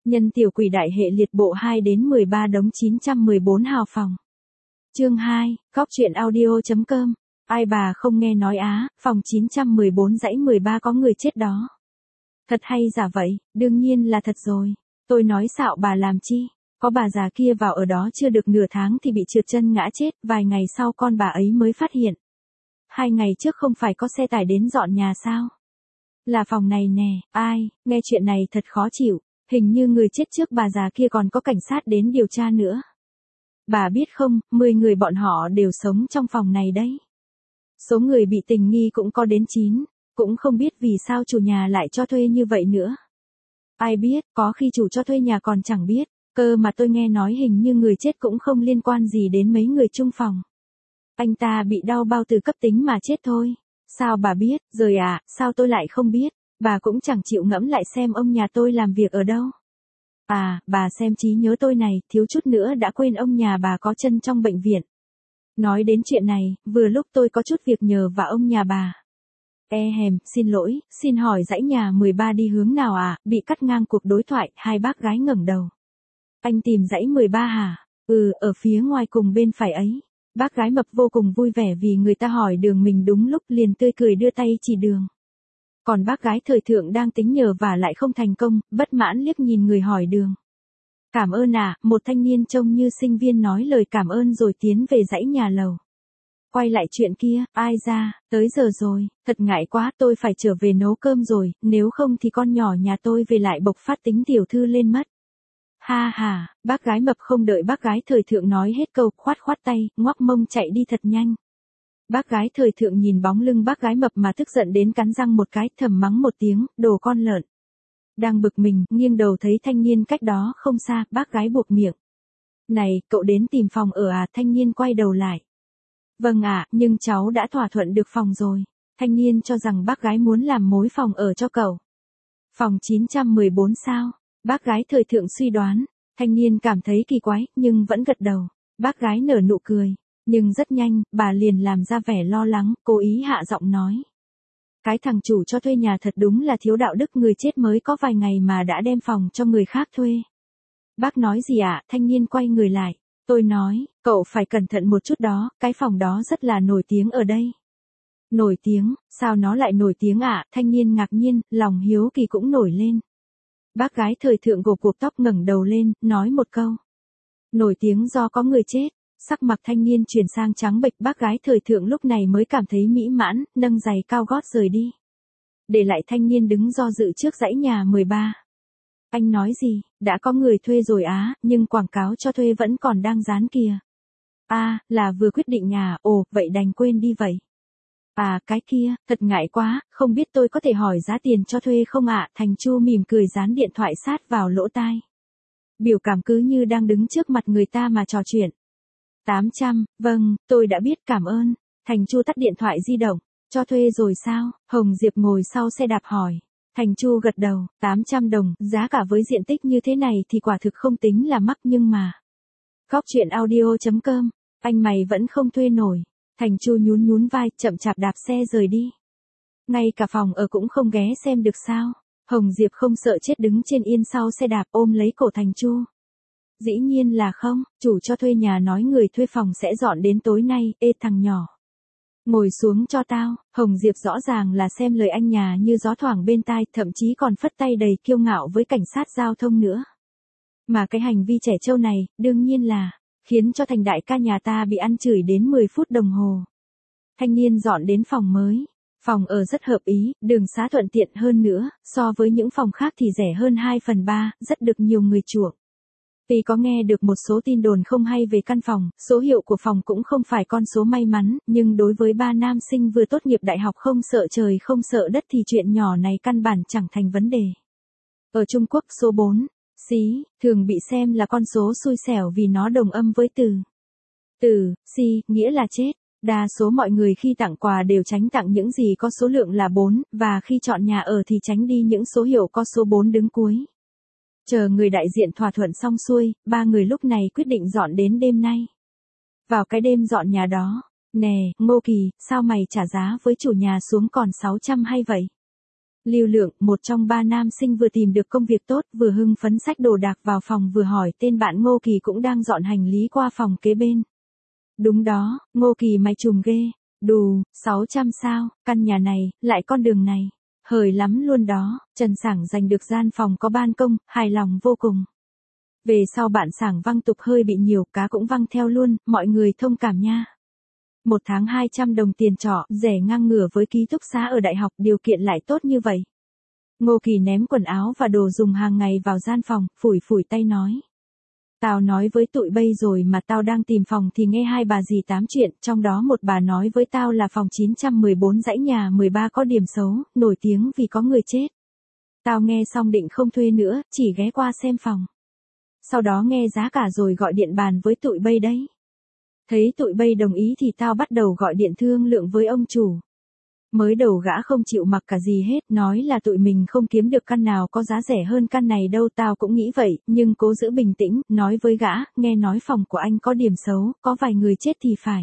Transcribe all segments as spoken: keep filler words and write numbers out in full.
Nhân tiểu quỷ đại hệ liệt bộ hai đến mười ba đống chín trăm mười bốn hào phòng. Chương hai, Cóc truyện audio chấm com. Ai bà không nghe nói á, phòng chín trăm mười bốn dãy mười ba có người chết đó. Thật hay giả vậy? Đương nhiên là thật rồi. Tôi nói xạo bà làm chi? Có bà già kia vào ở đó chưa được nửa tháng thì bị trượt chân ngã chết, vài ngày sau con bà ấy mới phát hiện. Hai ngày trước không phải có xe tải đến dọn nhà sao? Là phòng này nè, ai, nghe chuyện này thật khó chịu, hình như người chết trước bà già kia còn có cảnh sát đến điều tra nữa. Bà biết không, mười người bọn họ đều sống trong phòng này đấy. Số người bị tình nghi cũng có đến chín, cũng không biết vì sao chủ nhà lại cho thuê như vậy nữa. Ai biết, có khi chủ cho thuê nhà còn chẳng biết, cơ mà tôi nghe nói hình như người chết cũng không liên quan gì đến mấy người chung phòng. Anh ta bị đau bao tử cấp tính mà chết thôi. Sao bà biết, rồi à, sao tôi lại không biết, bà cũng chẳng chịu ngẫm lại xem ông nhà tôi làm việc ở đâu. À, bà xem trí nhớ tôi này, thiếu chút nữa đã quên ông nhà bà có chân trong bệnh viện. Nói đến chuyện này, vừa lúc tôi có chút việc nhờ và ông nhà bà. E hèm, xin lỗi, xin hỏi dãy nhà mười ba đi hướng nào à, bị cắt ngang cuộc đối thoại, hai bác gái ngẩng đầu. Anh tìm dãy mười ba hả? Ừ, ở phía ngoài cùng bên phải ấy. Bác gái mập vô cùng vui vẻ vì người ta hỏi đường mình đúng lúc, liền tươi cười đưa tay chỉ đường. Còn bác gái thời thượng đang tính nhờ và lại không thành công, bất mãn liếc nhìn người hỏi đường. Cảm ơn à, một thanh niên trông như sinh viên nói lời cảm ơn rồi tiến về dãy nhà lầu. Quay lại chuyện kia, ai ra, tới giờ rồi, thật ngại quá, tôi phải trở về nấu cơm rồi, nếu không thì con nhỏ nhà tôi về lại bộc phát tính tiểu thư lên mất. Ha ha, bác gái mập không đợi bác gái thời thượng nói hết câu, khoát khoát tay, ngoắc mông chạy đi thật nhanh. Bác gái thời thượng nhìn bóng lưng bác gái mập mà tức giận đến cắn răng một cái, thầm mắng một tiếng, đồ con lợn. Đang bực mình, nghiêng đầu thấy thanh niên cách đó không xa, bác gái buộc miệng. Này, cậu đến tìm phòng ở à? Thanh niên quay đầu lại. Vâng ạ, à, nhưng cháu đã thỏa thuận được phòng rồi. Thanh niên cho rằng bác gái muốn làm mối phòng ở cho cậu. Phòng chín trăm mười bốn sao? Bác gái thời thượng suy đoán. Thanh niên cảm thấy kỳ quái, nhưng vẫn gật đầu. Bác gái nở nụ cười. Nhưng rất nhanh, bà liền làm ra vẻ lo lắng, cố ý hạ giọng nói. Cái thằng chủ cho thuê nhà thật đúng là thiếu đạo đức, người chết mới có vài ngày mà đã đem phòng cho người khác thuê. Bác nói gì ạ? À? Thanh niên quay người lại. Tôi nói, cậu phải cẩn thận một chút đó, cái phòng đó rất là nổi tiếng ở đây. Nổi tiếng, sao nó lại nổi tiếng ạ? À? Thanh niên ngạc nhiên, lòng hiếu kỳ cũng nổi lên. Bác gái thời thượng gộp cuộc tóc ngẩng đầu lên, nói một câu. Nổi tiếng do có người chết. Sắc mặt thanh niên chuyển sang trắng bệch, bác gái thời thượng lúc này mới cảm thấy mỹ mãn, nâng giày cao gót rời đi. Để lại thanh niên đứng do dự trước dãy nhà mười ba. Anh nói gì, đã có người thuê rồi á, nhưng quảng cáo cho thuê vẫn còn đang dán kìa. À, là vừa quyết định nhà, ồ, vậy đành quên đi vậy. À, cái kia, thật ngại quá, không biết tôi có thể hỏi giá tiền cho thuê không ạ? À? Thành Chu mỉm cười dán điện thoại sát vào lỗ tai. Biểu cảm cứ như đang đứng trước mặt người ta mà trò chuyện. tám trăm, vâng, tôi đã biết, cảm ơn. Thành Chu tắt điện thoại di động. Cho thuê rồi sao? Hồng Diệp ngồi sau xe đạp hỏi. Thành Chu gật đầu, tám trăm đồng, giá cả với diện tích như thế này thì quả thực không tính là mắc nhưng mà. Cóc truyện audio chấm com, anh mày vẫn không thuê nổi. Thành Chu nhún nhún vai, chậm chạp đạp xe rời đi. Ngay cả phòng ở cũng không ghé xem được sao? Hồng Diệp không sợ chết đứng trên yên sau xe đạp ôm lấy cổ Thành Chu. Dĩ nhiên là không, chủ cho thuê nhà nói người thuê phòng sẽ dọn đến tối nay, ê thằng nhỏ. Ngồi xuống cho tao, Hồng Diệp rõ ràng là xem lời anh nhà như gió thoảng bên tai, thậm chí còn phất tay đầy kiêu ngạo với cảnh sát giao thông nữa. Mà cái hành vi trẻ trâu này, đương nhiên là, khiến cho Thành đại ca nhà ta bị ăn chửi đến mười phút đồng hồ. Thanh niên dọn đến phòng mới. Phòng ở rất hợp ý, đường xá thuận tiện hơn nữa, so với những phòng khác thì rẻ hơn hai phần ba, rất được nhiều người chuộng. Tuy có nghe được một số tin đồn không hay về căn phòng, số hiệu của phòng cũng không phải con số may mắn, nhưng đối với ba nam sinh vừa tốt nghiệp đại học không sợ trời không sợ đất thì chuyện nhỏ này căn bản chẳng thành vấn đề. Ở Trung Quốc số bốn, xí, thường bị xem là con số xui xẻo vì nó đồng âm với từ. Từ, si, nghĩa là chết. Đa số mọi người khi tặng quà đều tránh tặng những gì có số lượng là bốn, và khi chọn nhà ở thì tránh đi những số hiệu có số bốn đứng cuối. Chờ người đại diện thỏa thuận xong xuôi, ba người lúc này quyết định dọn đến đêm nay. Vào cái đêm dọn nhà đó, nè, Ngô Kỳ, sao mày trả giá với chủ nhà xuống còn sáu trăm hay vậy? Lưu Lượng, một trong ba nam sinh vừa tìm được công việc tốt, vừa hưng phấn xách đồ đạc vào phòng vừa hỏi tên bạn Ngô Kỳ cũng đang dọn hành lý qua phòng kế bên. Đúng đó, Ngô Kỳ mày trùm ghê. Đù, sáu trăm sao, căn nhà này, lại con đường này. Hời lắm luôn đó, Trần Sảng giành được gian phòng có ban công, hài lòng vô cùng. Về sau bạn Sảng văng tục hơi bị nhiều, cá cũng văng theo luôn, mọi người thông cảm nha. Một tháng hai trăm đồng tiền trọ, rẻ ngang ngửa với ký túc xá ở đại học, điều kiện lại tốt như vậy. Ngô Kỳ ném quần áo và đồ dùng hàng ngày vào gian phòng, phủi phủi tay nói. Tao nói với tụi bây rồi mà tao đang tìm phòng thì nghe hai bà dì tám chuyện, trong đó một bà nói với tao là phòng chín trăm mười bốn dãy nhà mười ba có điểm xấu, nổi tiếng vì có người chết. Tao nghe xong định không thuê nữa, chỉ ghé qua xem phòng. Sau đó nghe giá cả rồi gọi điện bàn với tụi bây đấy. Thấy tụi bây đồng ý thì tao bắt đầu gọi điện thương lượng với ông chủ. Mới đầu gã không chịu mặc cả gì hết, nói là tụi mình không kiếm được căn nào có giá rẻ hơn căn này đâu. Tao cũng nghĩ vậy, nhưng cố giữ bình tĩnh, nói với gã, nghe nói phòng của anh có điểm xấu, có vài người chết thì phải.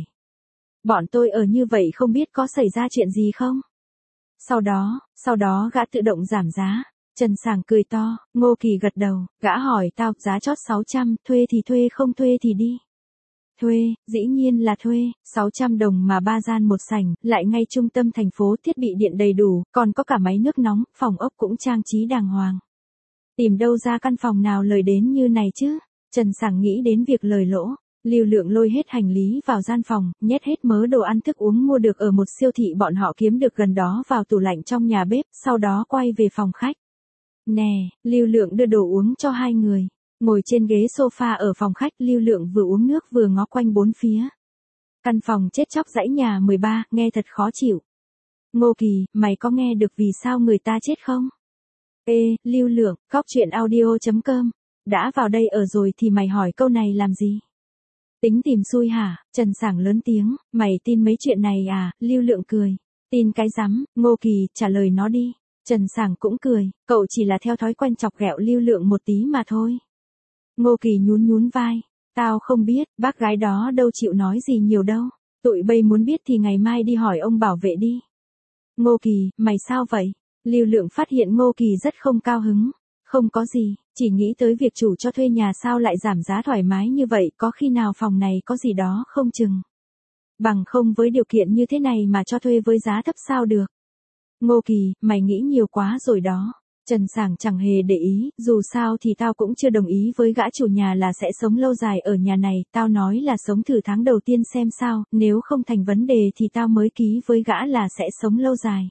Bọn tôi ở như vậy không biết có xảy ra chuyện gì không? Sau đó, sau đó gã tự động giảm giá. Trần Sảng cười to, Ngô Kỳ gật đầu, gã hỏi tao, giá chót sáu trăm, thuê thì thuê không thuê thì đi. Thuê, dĩ nhiên là thuê, sáu trăm đồng mà ba gian một sảnh, lại ngay trung tâm thành phố, thiết bị điện đầy đủ, còn có cả máy nước nóng, phòng ốc cũng trang trí đàng hoàng. Tìm đâu ra căn phòng nào lời đến như này chứ? Trần Sảng nghĩ đến việc lời lỗ. Lưu Lượng lôi hết hành lý vào gian phòng, nhét hết mớ đồ ăn thức uống mua được ở một siêu thị bọn họ kiếm được gần đó vào tủ lạnh trong nhà bếp, sau đó quay về phòng khách. Nè, Lưu Lượng đưa đồ uống cho hai người. Ngồi trên ghế sofa ở phòng khách, Lưu Lượng vừa uống nước vừa ngó quanh bốn phía. Căn phòng chết chóc dãy nhà mười ba, nghe thật khó chịu. Ngô Kỳ, mày có nghe được vì sao người ta chết không? Ê, Lưu Lượng, cóc truyện audio chấm com. Đã vào đây ở rồi thì mày hỏi câu này làm gì? Tính tìm xui hả? Trần Sảng lớn tiếng, mày tin mấy chuyện này à? Lưu Lượng cười. Tin cái rắm, Ngô Kỳ, trả lời nó đi. Trần Sảng cũng cười, cậu chỉ là theo thói quen chọc ghẹo Lưu Lượng một tí mà thôi. Ngô Kỳ nhún nhún vai, tao không biết, bác gái đó đâu chịu nói gì nhiều đâu. Tụi bây muốn biết thì ngày mai đi hỏi ông bảo vệ đi. Ngô Kỳ, mày sao vậy? Lưu Lượng phát hiện Ngô Kỳ rất không cao hứng. Không có gì, chỉ nghĩ tới việc chủ cho thuê nhà sao lại giảm giá thoải mái như vậy, có khi nào phòng này có gì đó không chừng. Bằng không với điều kiện như thế này mà cho thuê với giá thấp sao được. Ngô Kỳ, mày nghĩ nhiều quá rồi đó. Trần Sảng chẳng hề để ý, dù sao thì tao cũng chưa đồng ý với gã chủ nhà là sẽ sống lâu dài ở nhà này, tao nói là sống thử tháng đầu tiên xem sao, nếu không thành vấn đề thì tao mới ký với gã là sẽ sống lâu dài.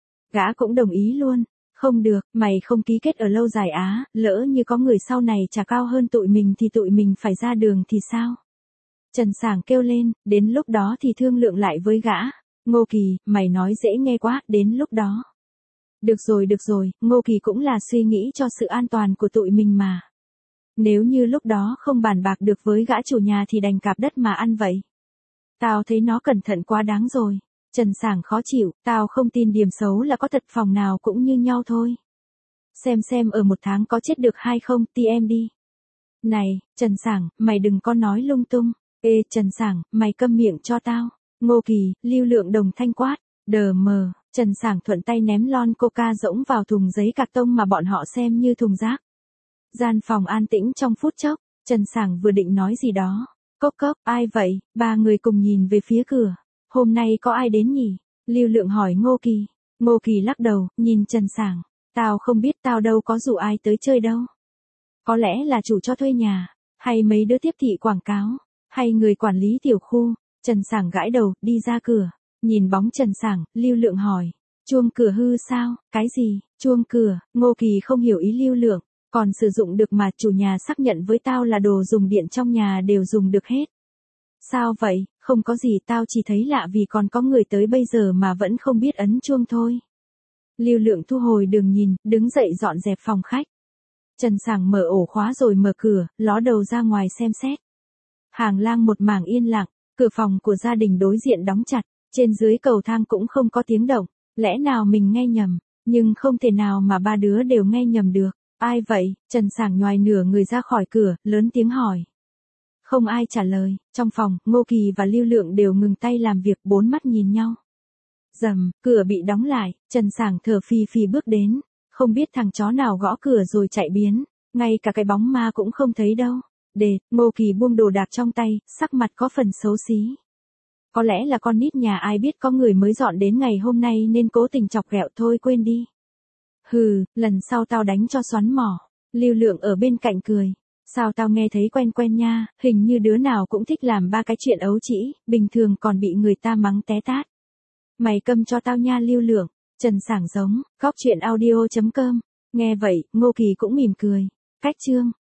Gã cũng đồng ý luôn, không được, mày không ký kết ở lâu dài á, lỡ như có người sau này trả cao hơn tụi mình thì tụi mình phải ra đường thì sao? Trần Sảng kêu lên, đến lúc đó thì thương lượng lại với gã. Ngô Kỳ, mày nói dễ nghe quá, đến lúc đó. Được rồi được rồi, Ngô Kỳ cũng là suy nghĩ cho sự an toàn của tụi mình mà. Nếu như lúc đó không bàn bạc được với gã chủ nhà thì đành cạp đất mà ăn vậy. Tao thấy nó cẩn thận quá đáng rồi. Trần Sảng khó chịu, tao không tin điểm xấu là có thật, phòng nào cũng như nhau thôi. Xem xem ở một tháng có chết được hay không, tê em đi. Này, Trần Sảng, mày đừng có nói lung tung. Ê, Trần Sảng, mày câm miệng cho tao. Ngô Kỳ, Lưu Lượng đồng thanh quát. Đờ mờ, Trần Sảng thuận tay ném lon coca rỗng vào thùng giấy cạc tông mà bọn họ xem như thùng rác. Gian phòng an tĩnh trong phút chốc, Trần Sảng vừa định nói gì đó. Cốc cốc, ai vậy? Ba người cùng nhìn về phía cửa. Hôm nay có ai đến nhỉ? Lưu Lượng hỏi Ngô Kỳ. Ngô Kỳ lắc đầu, nhìn Trần Sảng. Tao không biết, tao đâu có rủ ai tới chơi đâu. Có lẽ là chủ cho thuê nhà, hay mấy đứa tiếp thị quảng cáo, hay người quản lý tiểu khu. Trần Sảng gãi đầu, đi ra cửa. Nhìn bóng Trần Sảng, Lưu Lượng hỏi. Chuông cửa hư sao? Cái gì? Chuông cửa? Ngô Kỳ không hiểu ý Lưu Lượng. Còn sử dụng được mà, chủ nhà xác nhận với tao là đồ dùng điện trong nhà đều dùng được hết. Sao vậy? Không có gì, tao chỉ thấy lạ vì còn có người tới bây giờ mà vẫn không biết ấn chuông thôi. Lưu Lượng thu hồi đường nhìn, đứng dậy dọn dẹp phòng khách. Trần Sảng mở ổ khóa rồi mở cửa, ló đầu ra ngoài xem xét. Hàng lang một mảng yên lặng, cửa phòng của gia đình đối diện đóng chặt, trên dưới cầu thang cũng không có tiếng động. Lẽ nào mình nghe nhầm, nhưng không thể nào mà ba đứa đều nghe nhầm được. Ai vậy? Trần Sảng nhoài nửa người ra khỏi cửa, lớn tiếng hỏi. Không ai trả lời, trong phòng, Ngô Kỳ và Lưu Lượng đều ngừng tay làm việc, bốn mắt nhìn nhau. Rầm, cửa bị đóng lại, Trần Sảng thở phì phì bước đến, không biết thằng chó nào gõ cửa rồi chạy biến, ngay cả cái bóng ma cũng không thấy đâu. Để, Ngô Kỳ buông đồ đạc trong tay, sắc mặt có phần xấu xí. Có lẽ là con nít nhà ai biết có người mới dọn đến ngày hôm nay nên cố tình chọc ghẹo thôi quên đi. Hừ, lần sau tao đánh cho xoắn mỏ. Lưu Lượng ở bên cạnh cười. Sao tao nghe thấy quen quen nha, hình như đứa nào cũng thích làm ba cái chuyện ấu trĩ, bình thường còn bị người ta mắng té tát. Mày câm cho tao nha Lưu Lượng. Trần Sảng giống, góc chuyện audio chấm com. Nghe vậy, Ngô Kỳ cũng mỉm cười. Cách chương.